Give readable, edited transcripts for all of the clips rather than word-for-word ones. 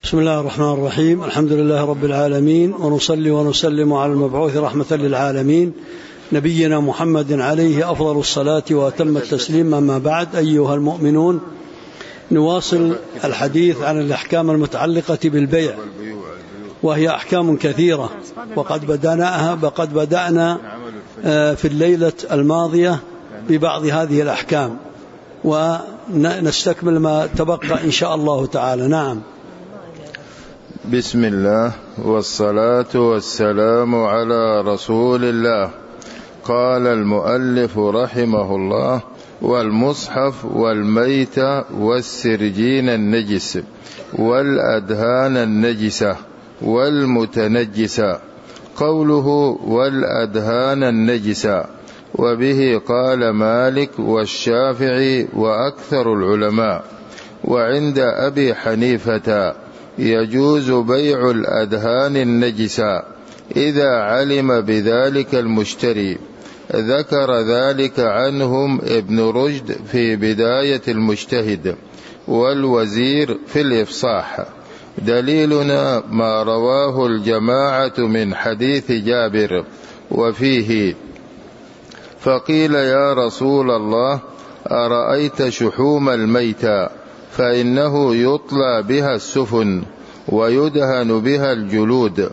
بسم الله الرحمن الرحيم. الحمد لله رب العالمين، ونصلي ونسلم على المبعوث رحمة للعالمين نبينا محمد عليه أفضل الصلاة وأتم التسليم. أما بعد، أيها المؤمنون، نواصل الحديث عن الأحكام المتعلقة بالبيع، وهي أحكام كثيرة، وقد بدأنا في الليلة الماضية ببعض هذه الأحكام، ونستكمل ما تبقى إن شاء الله تعالى. نعم. بسم الله والصلاة والسلام على رسول الله. قال المؤلف رحمه الله: والمصحف والميت والسرجين النجس والأدهان النجسة والمتنجسة. قوله والأدهان النجسة، وبه قال مالك والشافعي وأكثر العلماء. وعند أبي حنيفة يجوز بيع الأدهان النجسة إذا علم بذلك المشتري. ذكر ذلك عنهم ابن رشد في بداية المجتهد، والوزير في الإفصاح. دليلنا ما رواه الجماعة من حديث جابر وفيه: فقيل يا رسول الله أرأيت شحوم الميتة فإنه يطلى بها السفن ويدهن بها الجلود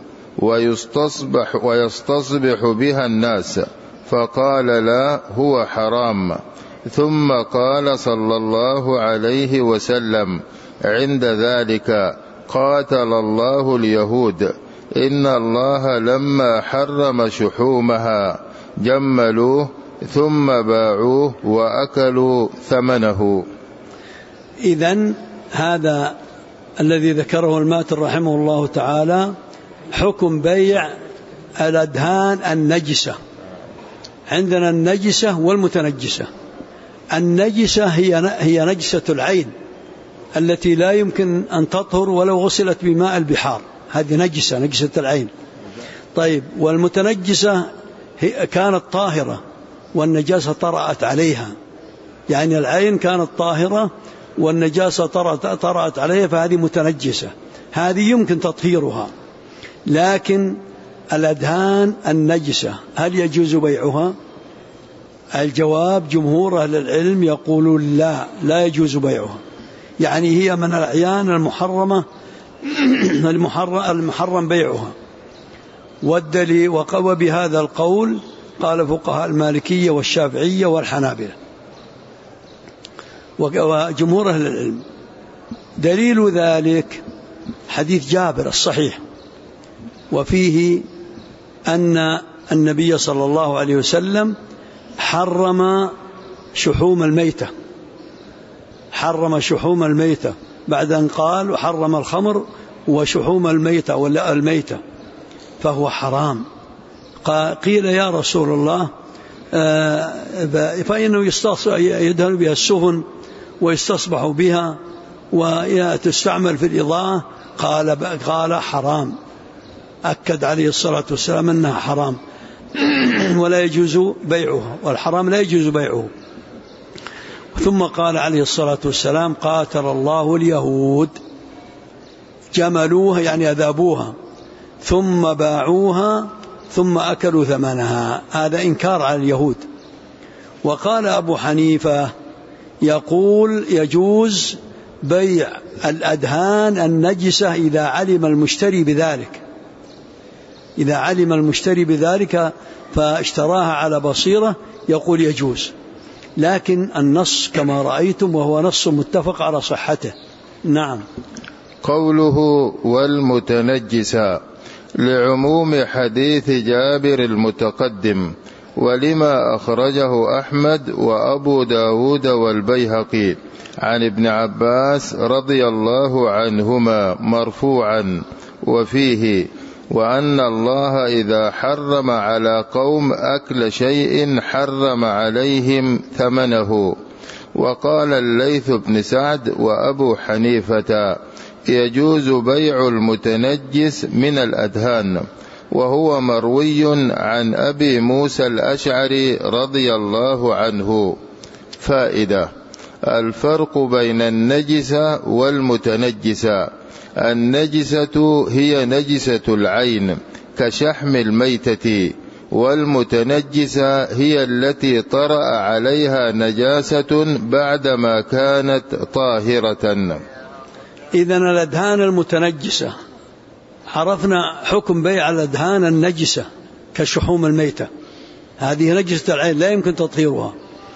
ويستصبح بها الناس. فقال لا، هو حرام. ثم قال صلى الله عليه وسلم عند ذلك: قاتل الله اليهود، إن الله لما حرم شحومها جملوه ثم باعوه وأكلوا ثمنه. إذن هذا الذي ذكره الماتر رحمه الله تعالى حكم بيع الأدهان النجسة. عندنا النجسة والمتنجسة. النجسة هي نجسة العين التي لا يمكن أن تطهر ولو غسلت بماء البحار، هذه نجسة العين. طيب، والمتنجسة كانت طاهرة والنجاسة طرأت عليها، يعني العين كانت طاهرة والنجاسة طرأت عليها، فهذه متنجسة، هذه يمكن تطهيرها. لكن الأدهان النجسة هل يجوز بيعها؟ الجواب: جمهور أهل العلم يقولون لا يجوز بيعها، يعني هي من الأعيان المحرمة المحرم بيعها. والدليل وقوى بهذا القول قال فقهاء المالكية والشافعية والحنابلة وجمهور أهل العلم. دليل ذلك حديث جابر الصحيح، وفيه أن النبي صلى الله عليه وسلم حرم شحوم الميتة بعد أن قال وحرم الخمر وشحوم الميتة ولا الميتة، فهو حرام. قيل يا رسول الله فإنه يدهن بها السفن ويستصبح بها وتستعمل في الإضاءة. قال حرام، أكد عليه الصلاة والسلام أنها حرام ولا يجوز بيعها، والحرام لا يجوز بيعه. ثم قال عليه الصلاة والسلام: قاتل الله اليهود، جملوها يعني أذابوها ثم باعوها ثم أكلوا ثمنها. هذا إنكار على اليهود. وقال أبو حنيفة يقول يجوز بيع الأدهان النجسة إذا علم المشتري بذلك فاشتراها على بصيرة، يقول يجوز. لكن النص كما رأيتم وهو نص متفق على صحته. نعم. قوله والمتنجسة لعموم حديث جابر المتقدم، ولما أخرجه أحمد وأبو داود والبيهقي عن ابن عباس رضي الله عنهما مرفوعا، وفيه: وأن الله إذا حرم على قوم أكل شيء حرم عليهم ثمنه. وقال الليث بن سعد وأبو حنيفة: يجوز بيع المتنجس من الأدهان، وهو مروي عن أبي موسى الأشعري رضي الله عنه. فائدة: الفرق بين النجسة والمتنجسة: النجسة هي نجسة العين كشحم الميتة، والمتنجسة هي التي طرأ عليها نجاسة بعدما كانت طاهرة. إذن الأدهان المتنجسة عرفنا حكم بيع الأدهان النجسة كشحوم الميتة، هذه نجسة العين لا يمكن تطهيرها.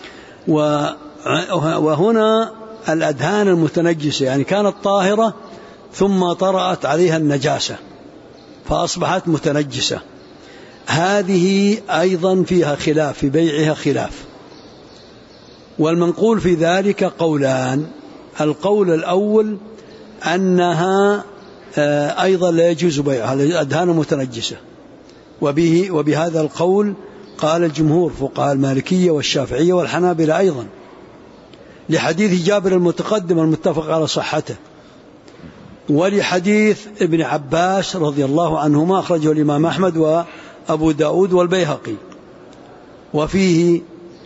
وهنا الأدهان المتنجسة يعني كانت طاهرة ثم طرأت عليها النجاسة فأصبحت متنجسة، هذه أيضا فيها خلاف، في بيعها خلاف. والمنقول في ذلك قولان: القول الأول أنها أيضا لا يجوز بيعها الأدهان المتنجسة، وبهذا القول قال الجمهور فقهاء المالكية والشافعية والحنابلة أيضا، لحديث جابر المتقدم المتفق على صحته، ولحديث ابن عباس رضي الله عنهما أخرجه الإمام أحمد وأبو داود والبيهقي، وفيه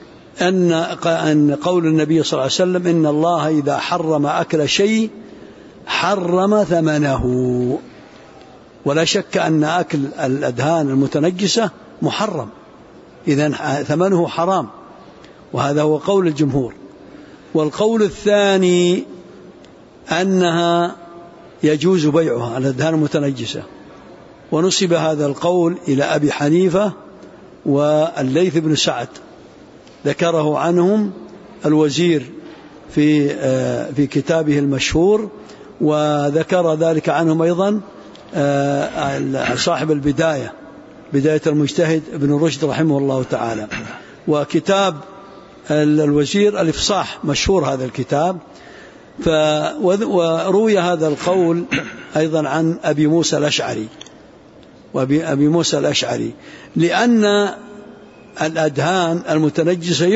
أن قول النبي صلى الله عليه وسلم: إن الله إذا حرم أكل شيء حرم ثمنه. ولا شك أن أكل الأدهان المتنجسة محرم، إذن ثمنه حرام، وهذا هو قول الجمهور. والقول الثاني أنها يجوز بيعها الأدهان المتنجسة، ونسب هذا القول إلى أبي حنيفة والليث بن سعد، ذكره عنهم الوزير في كتابه المشهور، وذكر ذلك عنهم أيضا صاحب البداية، بداية المجتهد ابن رشد رحمه الله تعالى، وكتاب الوزير الإفصاح مشهور هذا الكتاب. وروي هذا القول أيضا عن أبي موسى الأشعري، لأن الأدهان المتنجسة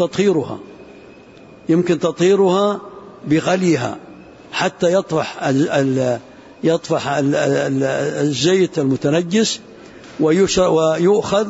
يمكن تطهيرها بغليها حتى يطفح الزيت المتنجس ويؤخذ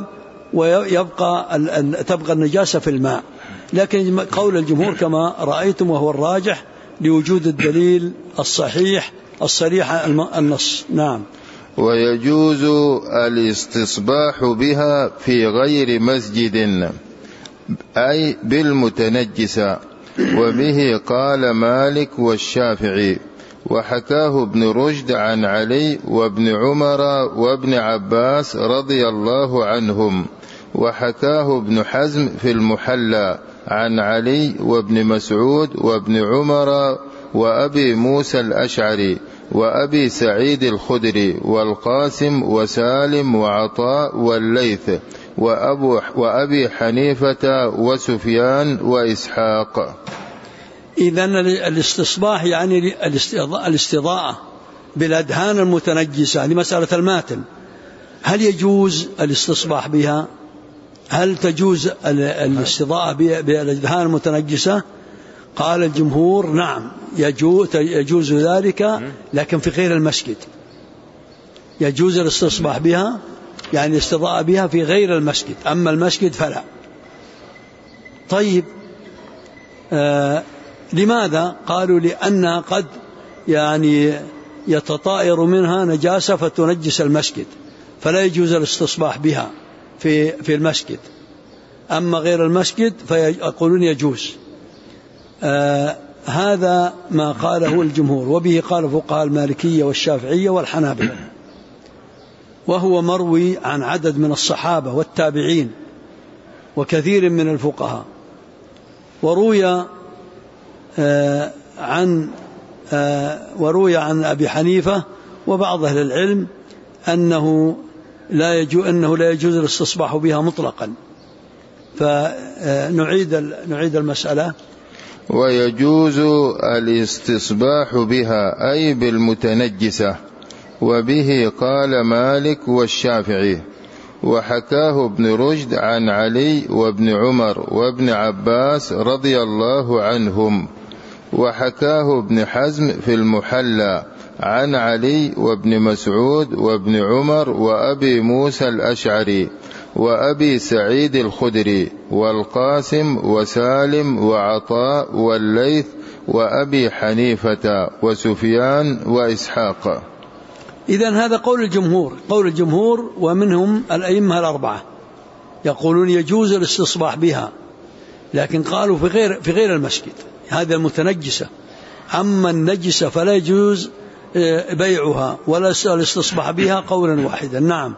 تبقى النجاسة في الماء. لكن قول الجمهور كما رأيتم وهو الراجح لوجود الدليل الصريح النص. نعم. ويجوز الاستصباح بها في غير مسجد أي بالمتنجسة، وبه قال مالك والشافعي، وحكاه ابن رشد عن علي وابن عمر وابن عباس رضي الله عنهم، وحكاه ابن حزم في المحلى عن علي وابن مسعود وابن عمر وأبي موسى الأشعري وأبي سعيد الخدري والقاسم وسالم وعطاء والليث وأبي حنيفة وسفيان وإسحاق. إذن الاستصباح يعني الاستضاءة بالأدهان المتنجسة لمسألة الماتم، هل يجوز الاستصباح بها؟ هل تجوز الاستضاءة بالأدهان المتنجسة؟ قال الجمهور: نعم يجوز ذلك، لكن في غير المسجد. يجوز الاستصباح بها يعني الاستضاءة بها في غير المسجد، أما المسجد فلا. طيب، لماذا؟ قالوا: لأنها قد يعني يتطائر منها نجاسة فتنجس المسجد، فلا يجوز الاستصباح بها في المسجد، أما غير المسجد فيقولون يجوز. هذا ما قاله الجمهور، وبه قال فقهاء المالكية والشافعية والحنابلة، وهو مروي عن عدد من الصحابة والتابعين وكثير من الفقهاء. وروي عن أبي حنيفة وبعض أهل العلم أنه لا يجوز الاستصباح بها مطلقا. فنعيد المسألة. ويجوز الاستصباح بها أي بالمتنجسة، وبه قال مالك والشافعي، وحكاه ابن رشد عن علي وابن عمر وابن عباس رضي الله عنهم، وحكاه ابن حزم في المحلى عن علي وابن مسعود وابن عمر وأبي موسى الأشعري وأبي سعيد الخدري والقاسم وسالم وعطاء والليث وأبي حنيفة وسفيان وإسحاق. إذن هذا قول الجمهور ومنهم الأئمة الأربعة يقولون يجوز الاستصباح بها، لكن قالوا في غير المسجد، هذا المتنجسة. أما النجسة فلا يجوز بيعها ولا الاستصباح بها قولا واحدا. نعم.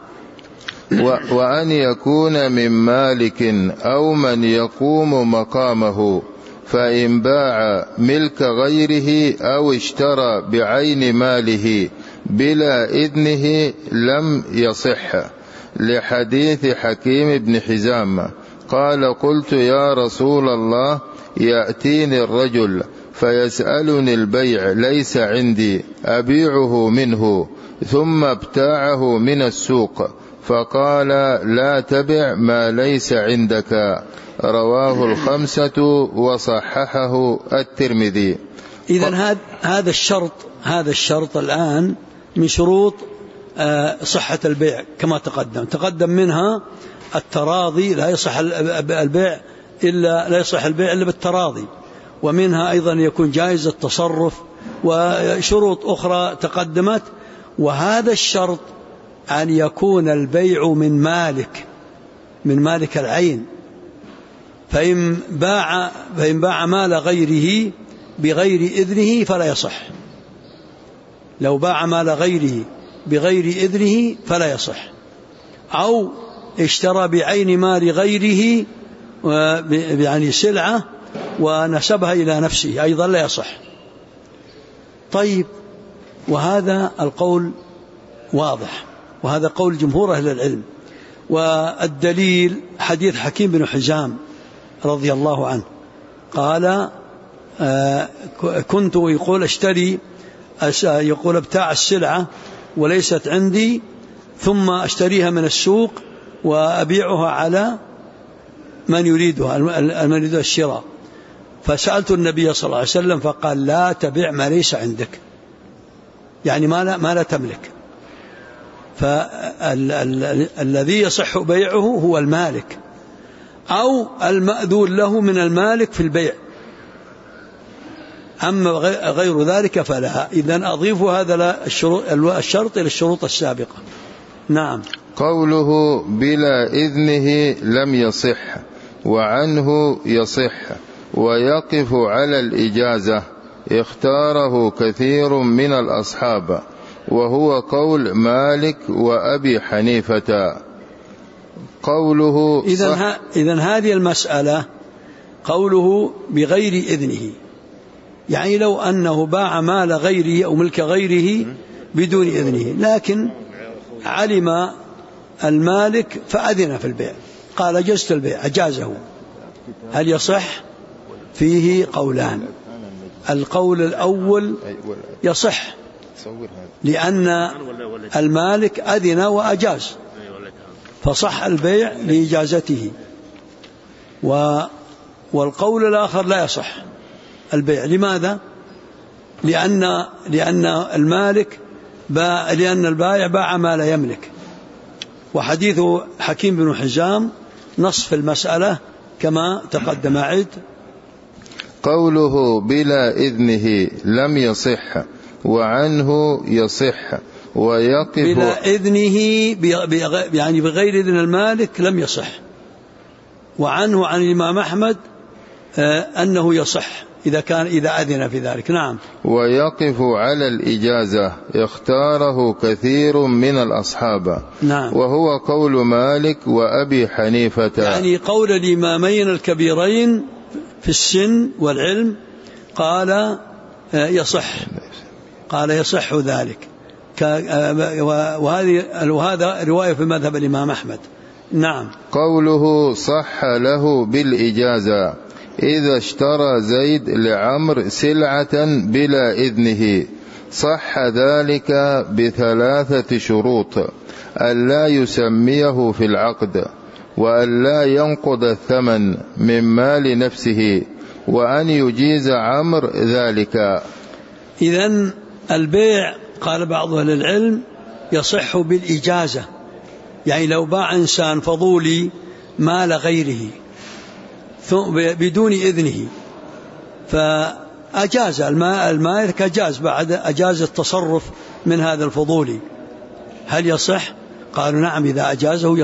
وأن يكون من مالك أو من يقوم مقامه، فإن باع ملك غيره أو اشترى بعين ماله بلا إذنه لم يصح، لحديث حكيم بن حزام قال: قلت يا رسول الله، يأتيني الرجل فيسألني البيع ليس عندي، أبيعه منه، ثم ابتاعه من السوق، فقال: لا تبع ما ليس عندك. رواه الخمسة وصححه الترمذي. إذن هذا الشرط الآن من شروط صحة البيع كما تقدم منها التراضي، لا يصح البيع إلا بالتراضي، ومنها أيضا يكون جائز التصرف، وشروط أخرى تقدمت. وهذا الشرط أن يكون البيع من مالك العين، فإن باع مال غيره بغير إذنه فلا يصح. لو باع مال غيره بغير إذنه فلا يصح، أو اشترى بعين مال غيره يعني سلعة ونسبها إلى نفسه أيضا لا يصح. طيب، وهذا القول واضح، وهذا قول جمهور أهل العلم. والدليل حديث حكيم بن حزام رضي الله عنه قال: كنت يقول يقول ابتاع السلعة وليست عندي، ثم اشتريها من السوق وأبيعها على من يريد الشراء. فسألت النبي صلى الله عليه وسلم فقال: لا تبيع ما ليس عندك، يعني ما لا تملك. فالذي يصح بيعه هو المالك أو المأذون له من المالك في البيع، أما غير ذلك فلا. إذن أضيف هذا الشرط إلى الشروط السابقة. نعم. قوله بلا إذنه لم يصح، وعنه يصح، ويقف على الإجازة، اختاره كثير من الأصحاب، وهو قول مالك وأبي حنيفة. قوله إذن هذه المسألة قوله بغير إذنه، يعني لو أنه باع مال غيره أو ملك غيره بدون إذنه، لكن علم المالك فأذن في البيع، قال: أجزت البيع، أجازه، هل يصح؟ فيه قولان. القول الأول يصح، لأن المالك أذن وأجاز، فصح البيع لإجازته. والقول الآخر لا يصح البيع. لماذا؟ لأن البائع باع ما لا يملك. وحديث حكيم بن حزام نص في المسألة كما تقدم. عد. قوله بلا إذنه لم يصح، وعنه يصح، ويقف بلا إذنه يعني بغير إذن المالك لم يصح، وعنه عن الإمام أحمد أنه يصح إذا أذن في ذلك. نعم. ويقف على الإجازة، اختاره كثير من الأصحاب. نعم. وهو قول مالك وأبي حنيفة، يعني قول الإمامين الكبيرين في السن والعلم، قال يصح ذلك، وهذا رواية في مذهب الإمام أحمد. نعم. قوله صح له بالإجازة، إذا اشترى زيد لعمر سلعة بلا إذنه صح ذلك ب3 شروط: ألا يسميه في العقد، وألا ينقض الثمن من مال نفسه، وأن يجيز عمر ذلك. إذن البيع قال بعض أهل العلم يصح بالإجازة، يعني لو باع إنسان فضولي مال غيره بدون إذنه فأجاز المالك أجاز التصرف من هذا الفضولي، هل يصح؟ قالوا نعم، إذا أجازه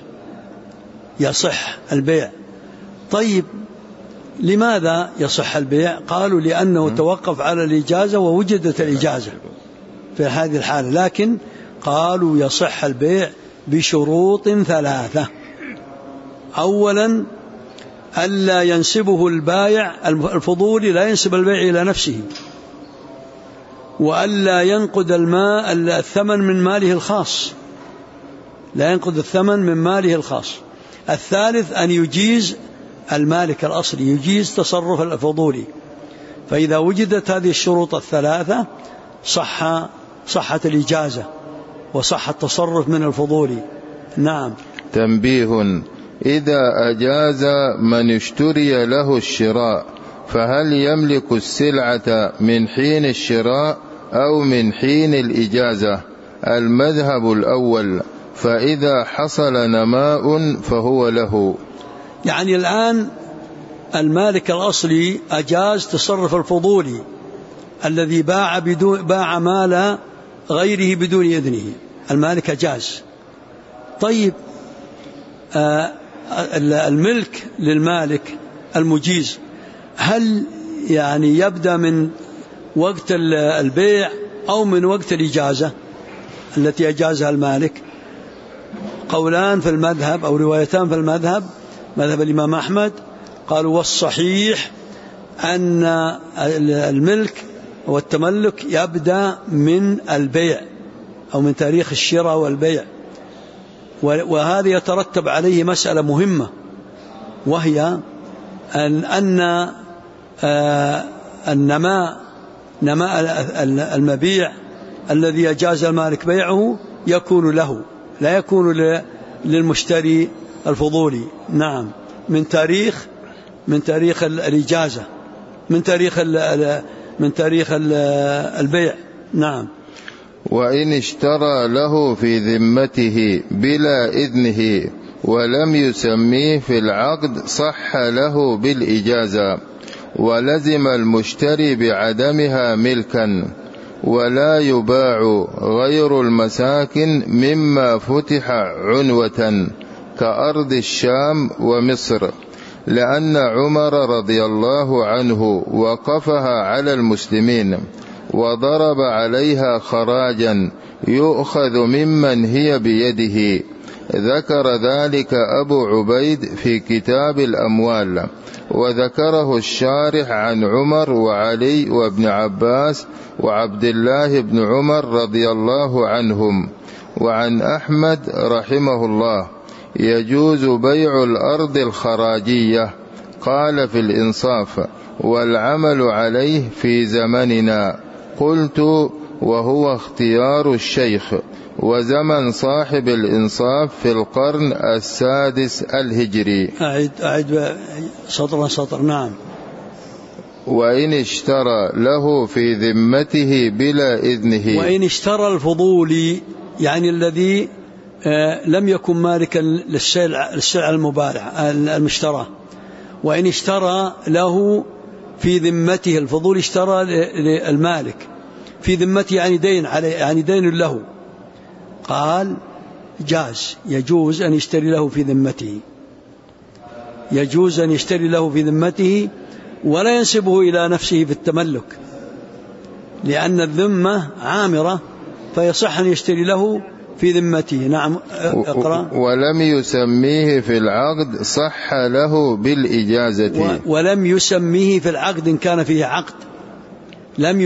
يصح البيع. طيب لماذا يصح البيع؟ قالوا لأنه توقف على الإجازة ووجدت الإجازة في هذه الحالة، لكن قالوا يصح البيع بشروط 3. أولا ألا ينسبه البائع الفضولي، لا ينسب البيع إلى نفسه، وألا ينقد الثمن من ماله الخاص، لا ينقد الثمن من ماله الخاص. الثالث أن يجيز المالك الأصلي، يجيز تصرف الفضولي. فإذا وجدت هذه الشروط 3 صحت الإجازة وصح التصرف من الفضولي. نعم. تنبيه: إذا أجاز من اشتري له الشراء فهل يملك السلعة من حين الشراء أو من حين الإجازة؟ المذهب الأول، فإذا حصل نماء فهو له. يعني الآن المالك الأصلي أجاز تصرف الفضولي الذي باع مال غيره بدون إذنه، المالك أجاز. طيب الملك للمالك المجيز هل يعني يبدأ من وقت البيع أو من وقت الإجازة التي أجازها المالك؟ قولان في المذهب أو روايتان في المذهب، مذهب الإمام أحمد قالوا والصحيح أن الملك والتملك يبدأ من البيع أو من تاريخ الشراء والبيع، وهذا يترتب عليه مسألة مهمة، وهي أن النماء المبيع الذي أجاز المالك بيعه يكون له، لا يكون للمشتري الفضولي. نعم، من تاريخ الإجازة، من تاريخ البيع. نعم. وإن اشترى له في ذمته بلا إذنه ولم يسميه في العقد صح له بالإجازة، ولزم المشتري بعدمها ملكا، ولا يباع غير المساكن مما فتح عنوة كأرض الشام ومصر، لأن عمر رضي الله عنه وقفها على المسلمين وضرب عليها خراجا يؤخذ ممن هي بيده. ذكر ذلك أبو عبيد في كتاب الأموال، وذكره الشارح عن عمر وعلي وابن عباس وعبد الله بن عمر رضي الله عنهم. وعن أحمد رحمه الله يجوز بيع الأرض الخراجية، قال في الإنصاف: والعمل عليه في زمننا. قلت: وهو اختيار الشيخ وزمن صاحب الإنصاف في القرن 6 الهجري. أعد سطر. نعم. وإن اشترى له في ذمته بلا إذنه، وإن اشترى الفضولي يعني الذي لم يكن مالكا للسلع المباحة المشترى، وإن اشترى له في ذمته، الفضول اشترى للمالك في ذمته يعني دين عليه، يعني دين له، قال يجوز أن يشتري له في ذمته، يجوز أن يشتري له في ذمته ولا ينسبه إلى نفسه في التملك، لأن الذمة عامرة، فيصح أن يشتري له في ذمته. نعم. اقرأ. ولم يسميه في العقد صح له بالإجازة. ولم يسميه في العقد إن كان فيه عقد، لم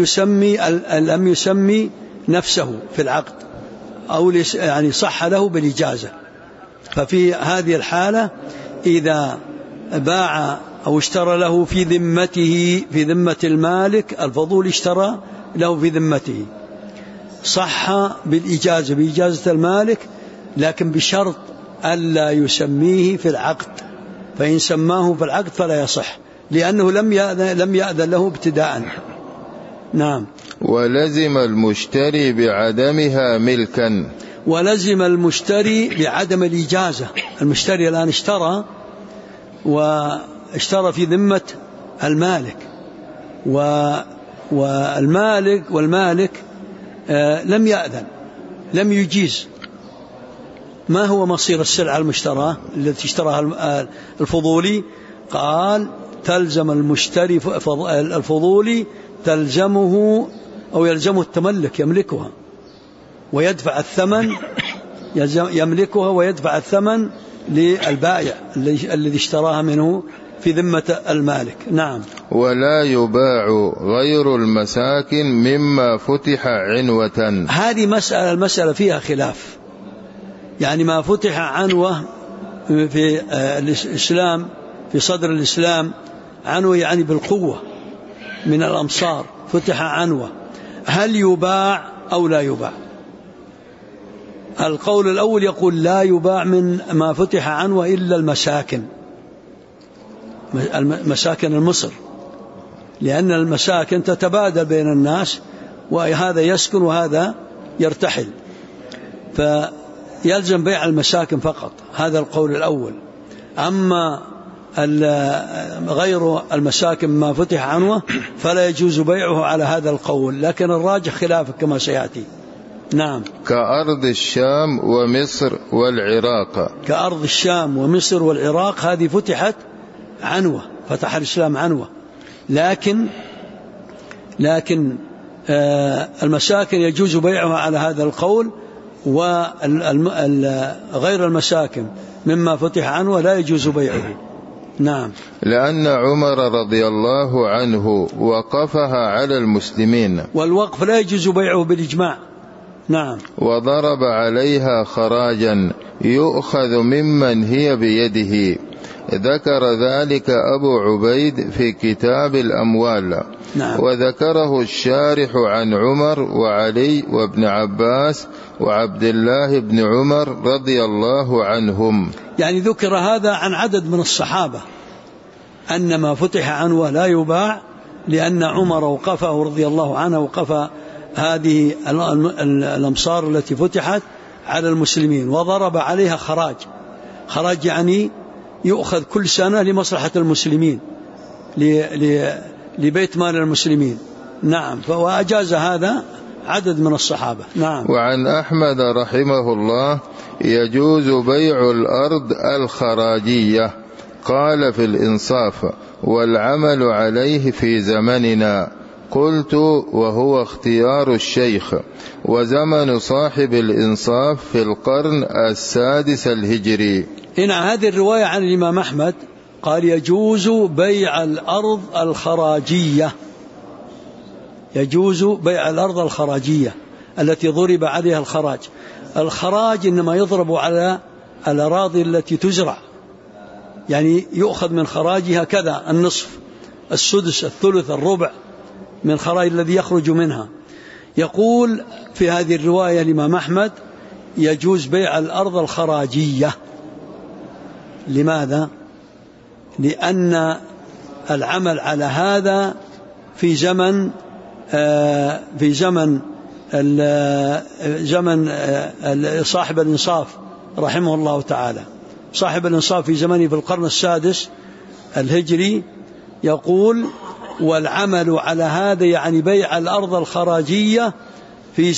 يسمي نفسه في العقد، أو يعني صح له بالإجازة. ففي هذه الحالة إذا باع أو اشترى له في ذمته، في ذمة المالك الفضول اشترى له في ذمته، صح بالإجازة، بإجازة المالك، لكن بشرط ألا يسميه في العقد، فإن سماه في العقد فلا يصح، لأنه لم يأذن له ابتداء. نعم. ولزم المشتري بعدمها ملكا، ولزم المشتري بعدم الإجازة. المشتري الآن اشترى في ذمة المالك، والمالك لم يأذن، لم يجيز. ما هو مصير السلعة المشتراه التي اشتراها الفضولي؟ قال تلزم المشتري الفضولي تلزمه أو يلزمه التملك، يملكها ويدفع الثمن، يملكها ويدفع الثمن للبائع الذي اشتراها منه في ذمة المالك. نعم. ولا يباع غير المساكن مما فتح عنوة. هذه المسألة فيها خلاف، يعني ما فتح عنوة في الإسلام، في صدر الإسلام، عنوة يعني بالقوة من الأمصار، فتح عنوة، هل يباع أو لا يباع؟ القول الأول يقول لا يباع من ما فتح عنوة إلا المساكن، مساكن المصر، لأن المساكن تتبادل بين الناس، وهذا يسكن وهذا يرتحل، فيلزم بيع المساكن فقط. هذا القول الأول. أما غير المساكن ما فتح عنوة فلا يجوز بيعه على هذا القول، لكن الراجح خلافه كما سيأتي. نعم. كأرض الشام ومصر والعراق. كأرض الشام ومصر والعراق هذه فتحت عنوة، فتح الإسلام عنوة، لكن المساكن يجوز بيعها على هذا القول، وغير المساكن مما فتح عنوة لا يجوز بيعه. نعم. لأن عمر رضي الله عنه وقفها على المسلمين، والوقف لا يجوز بيعه بالإجماع. نعم. وضرب عليها خراجا يؤخذ ممن هي بيده. ذكر ذلك أبو عبيد في كتاب الأموال. نعم. وذكره الشارح عن عمر وعلي وابن عباس وعبد الله بن عمر رضي الله عنهم. يعني ذكر هذا عن عدد من الصحابة أن ما فتح عنوة لا يباع، لأن عمر وقفه رضي الله عنه، وقف هذه الأمصار التي فتحت على المسلمين، وضرب عليها خراج يعني يؤخذ كل سنة لمصلحة المسلمين، لبيت مال المسلمين. نعم. وأجاز هذا عدد من الصحابة. نعم. وعن أحمد رحمه الله يجوز بيع الأرض الخراجية. قال في الإنصاف: والعمل عليه في زمننا. قلت: وهو اختيار الشيخ، وزمن صاحب الإنصاف في القرن 6 الهجري. هنا هذه الرواية عن الإمام أحمد قال يجوز بيع الأرض الخراجية، يجوز بيع الأرض الخراجية التي ضرب عليها الخراج. الخراج إنما يضرب على الأراضي التي تزرع، يعني يؤخذ من خراجها كذا النصف، السدس، الثلث، الربع من خراج الذي يخرج منها. يقول في هذه الرواية الإمام أحمد يجوز بيع الأرض الخراجية. لماذا؟ لأن العمل على هذا في زمن صاحب الإنصاف رحمه الله تعالى. صاحب الإنصاف في زمنه في القرن 6 الهجري يقول: والعمل على هذا يعني بيع الأرض الخراجية في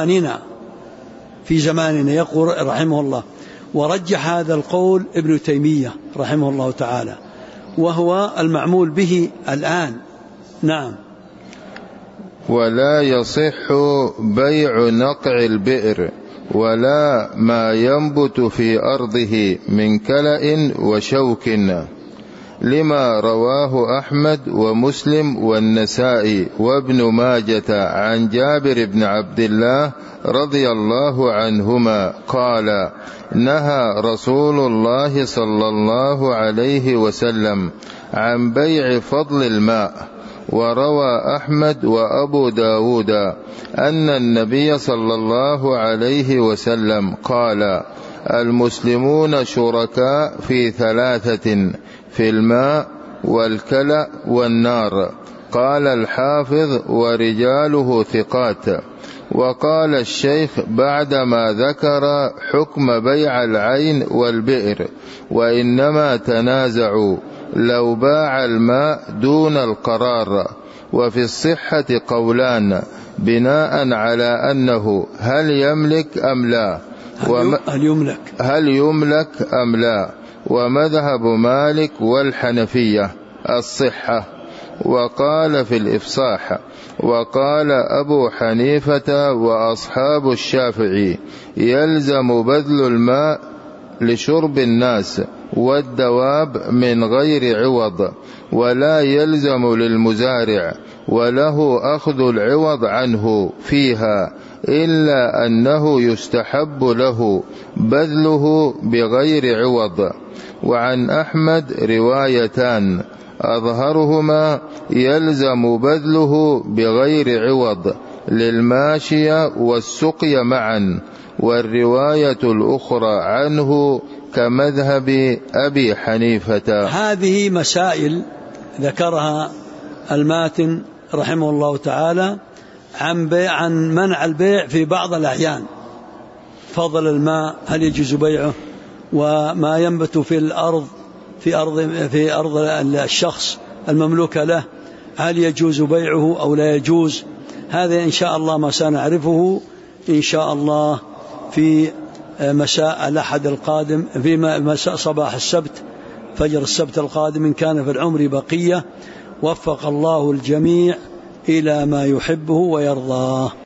زماننا يقول رحمه الله. ورجح هذا القول ابن تيمية رحمه الله تعالى، وهو المعمول به الآن. نعم. ولا يصح بيع نقع البئر ولا ما ينبت في أرضه من كلأ وشوك، لما رواه أحمد ومسلم والنسائي وابن ماجة عن جابر بن عبد الله رضي الله عنهما قال: نهى رسول الله صلى الله عليه وسلم عن بيع فضل الماء. وروى أحمد وأبو داود أن النبي صلى الله عليه وسلم قال: المسلمون شركاء في 3: في الماء والكلأ والنار. قال الحافظ ورجاله ثقات. وقال الشيخ بعدما ذكر حكم بيع العين والبئر: وإنما تنازعوا لو باع الماء دون القرار. وفي الصحة قولان بناء على أنه هل يملك أم لا، هل يملك أم لا. ومذهب مالك والحنفية الصحة. وقال في الإفصاح: وقال أبو حنيفة وأصحاب الشافعي: يلزم بذل الماء لشرب الناس والدواب من غير عوض، ولا يلزم للمزارع، وله أخذ العوض عنه فيها، إلا أنه يستحب له بذله بغير عوض. وعن أحمد روايتان أظهرهما: يلزم بذله بغير عوض للماشية والسقي معا، والرواية الأخرى عنه كمذهب أبي حنيفة. هذه مسائل ذكرها الماتن رحمه الله تعالى عن منع البيع في بعض الأحيان. فضل الماء هل يجوز بيعه، وما ينبت في الأرض في أرض الشخص المملوكة له هل يجوز بيعه أو لا يجوز. هذا إن شاء الله ما سنعرفه إن شاء الله في مساء الأحد القادم، في مساء صباح السبت فجر السبت القادم إن كان في العمر بقية. وفق الله الجميع إلى ما يحبه ويرضاه.